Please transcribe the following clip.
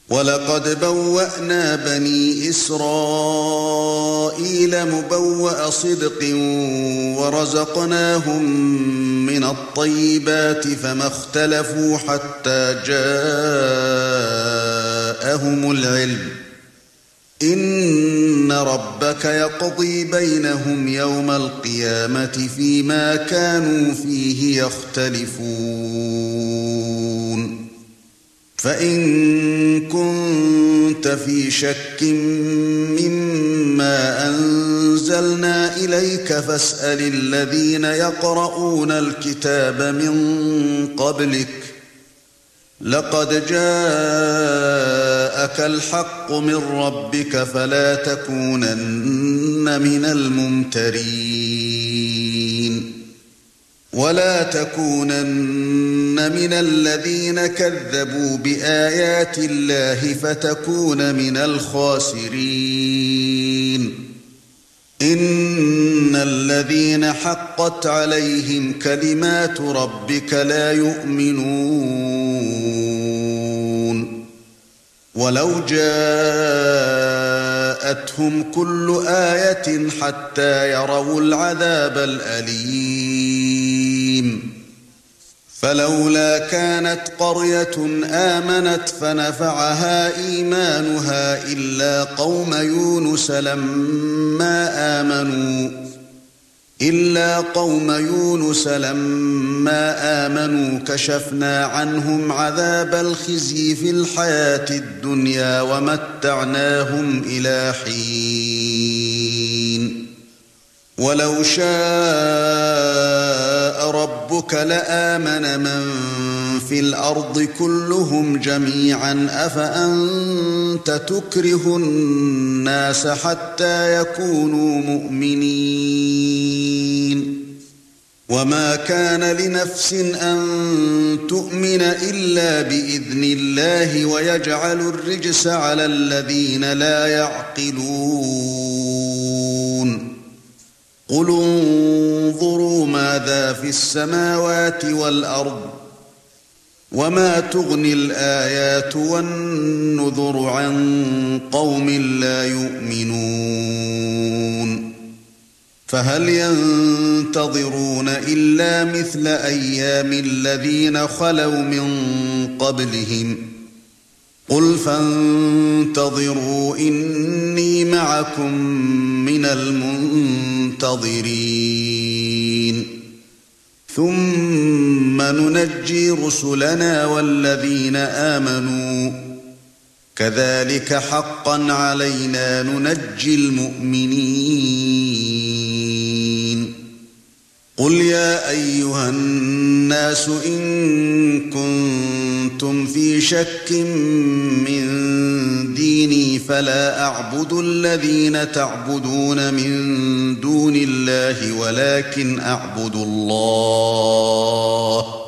وَلَقَدْ بَوَّأْنَا بَنِي إِسْرَائِيلَ مُبَوَّأَ صِدْقٍ وَرَزَقْنَاهُم مِّنَ الطَّيِّبَاتِ فَمَا اخْتَلَفُوا حَتَّىٰ جَاءَهُمُ الْعِلْمُ ۚ إِنَّ رَبَّكَ يَقْضِي بَيْنَهُمْ يَوْمَ الْقِيَامَةِ فِيمَا كَانُوا فِيهِ يَخْتَلِفُونَ فَإِن كُنتَ فِي شَكٍّ مِّمَّا أَنزَلْنَا إِلَيْكَ فَاسْأَلِ الَّذِينَ يَقْرَؤُونَ الْكِتَابَ مِن قَبْلِكَ ۚ لَقَدْ جَاءَكَ الْحَقُّ مِن رَّبِّكَ فَلَا تَكُونَنَّ مِنَ الْمُمْتَرِينَ وَلَا تَكُونَنَّ مِنَ الَّذِينَ كَذَّبُوا بِآيَاتِ اللَّهِ فَتَكُونَ مِنَ الْخَاسِرِينَ إِنَّ الَّذِينَ حَقَّتْ عَلَيْهِمْ كَلِمَاتُ رَبِّكَ لَا يُؤْمِنُونَ وَلَوْ جَاءَتْهُمْ كُلُّ آيَةٍ حَتَّىٰ يَرَوُا الْعَذَابَ الْأَلِيمَ فَلَوْلَا كَانَتْ قَرْيَةٌ آمَنَتْ فَنَفَعَهَا إِيمَانُهَا إِلَّا قَوْمَ يُونُسَ لَمَّا آمَنُوا كَشَفْنَا عَنْهُمْ عَذَابَ الْخِزْيِ فِي الْحَيَاةِ الدُّنْيَا وَمَتَّعْنَاهُمْ إِلَىٰ حِينٍ وَلَوْ شَاءَ رَبُّكَ لَآمَنَ مَن فِي الْأَرْضِ كُلُّهُمْ جَمِيعًا أَفَأَنتَ تُكْرِهُ النَّاسَ حَتَّىٰ يَكُونُوا مُؤْمِنِينَ وَمَا كَانَ لِنَفْسٍ أَن تُؤْمِنَ إِلَّا بِإِذْنِ اللَّهِ وَيَجْعَلُ الرِّجْسَ عَلَى الَّذِينَ لَا يَعْقِلُونَ قُلِ انظُرُوا مَاذَا فِي السَّمَاوَاتِ وَالْأَرْضِ وَمَا تُغْنِي الْآيَاتُ وَالنُّذُرُ عَن قَوْمٍ لَّا يُؤْمِنُونَ فَهَلْ يَنتَظِرُونَ إِلَّا مِثْلَ أَيَّامِ الَّذِينَ خَلَوْا مِن قَبْلِهِمْ قُلْ فَانتَظِرُوا إِنِّي مَعَكُم مِّنَ الْمُنتَظِرِينَ ثُمَّ نُنَجِّي رُسُلَنَا وَالَّذِينَ آمَنُوا كَذَلِكَ حَقًّا عَلَيْنَا نُنَجِّي الْمُؤْمِنِينَ قُلْ يَا أَيُّهَا النَّاسُ إِن كُنتُمْ فِي شَكٍّ مِّن دِينِي فَلَا أَعْبُدُ الَّذِينَ تَعْبُدُونَ مِن دُونِ اللَّهِ وَلَكِنْ أَعْبُدُ اللَّهَ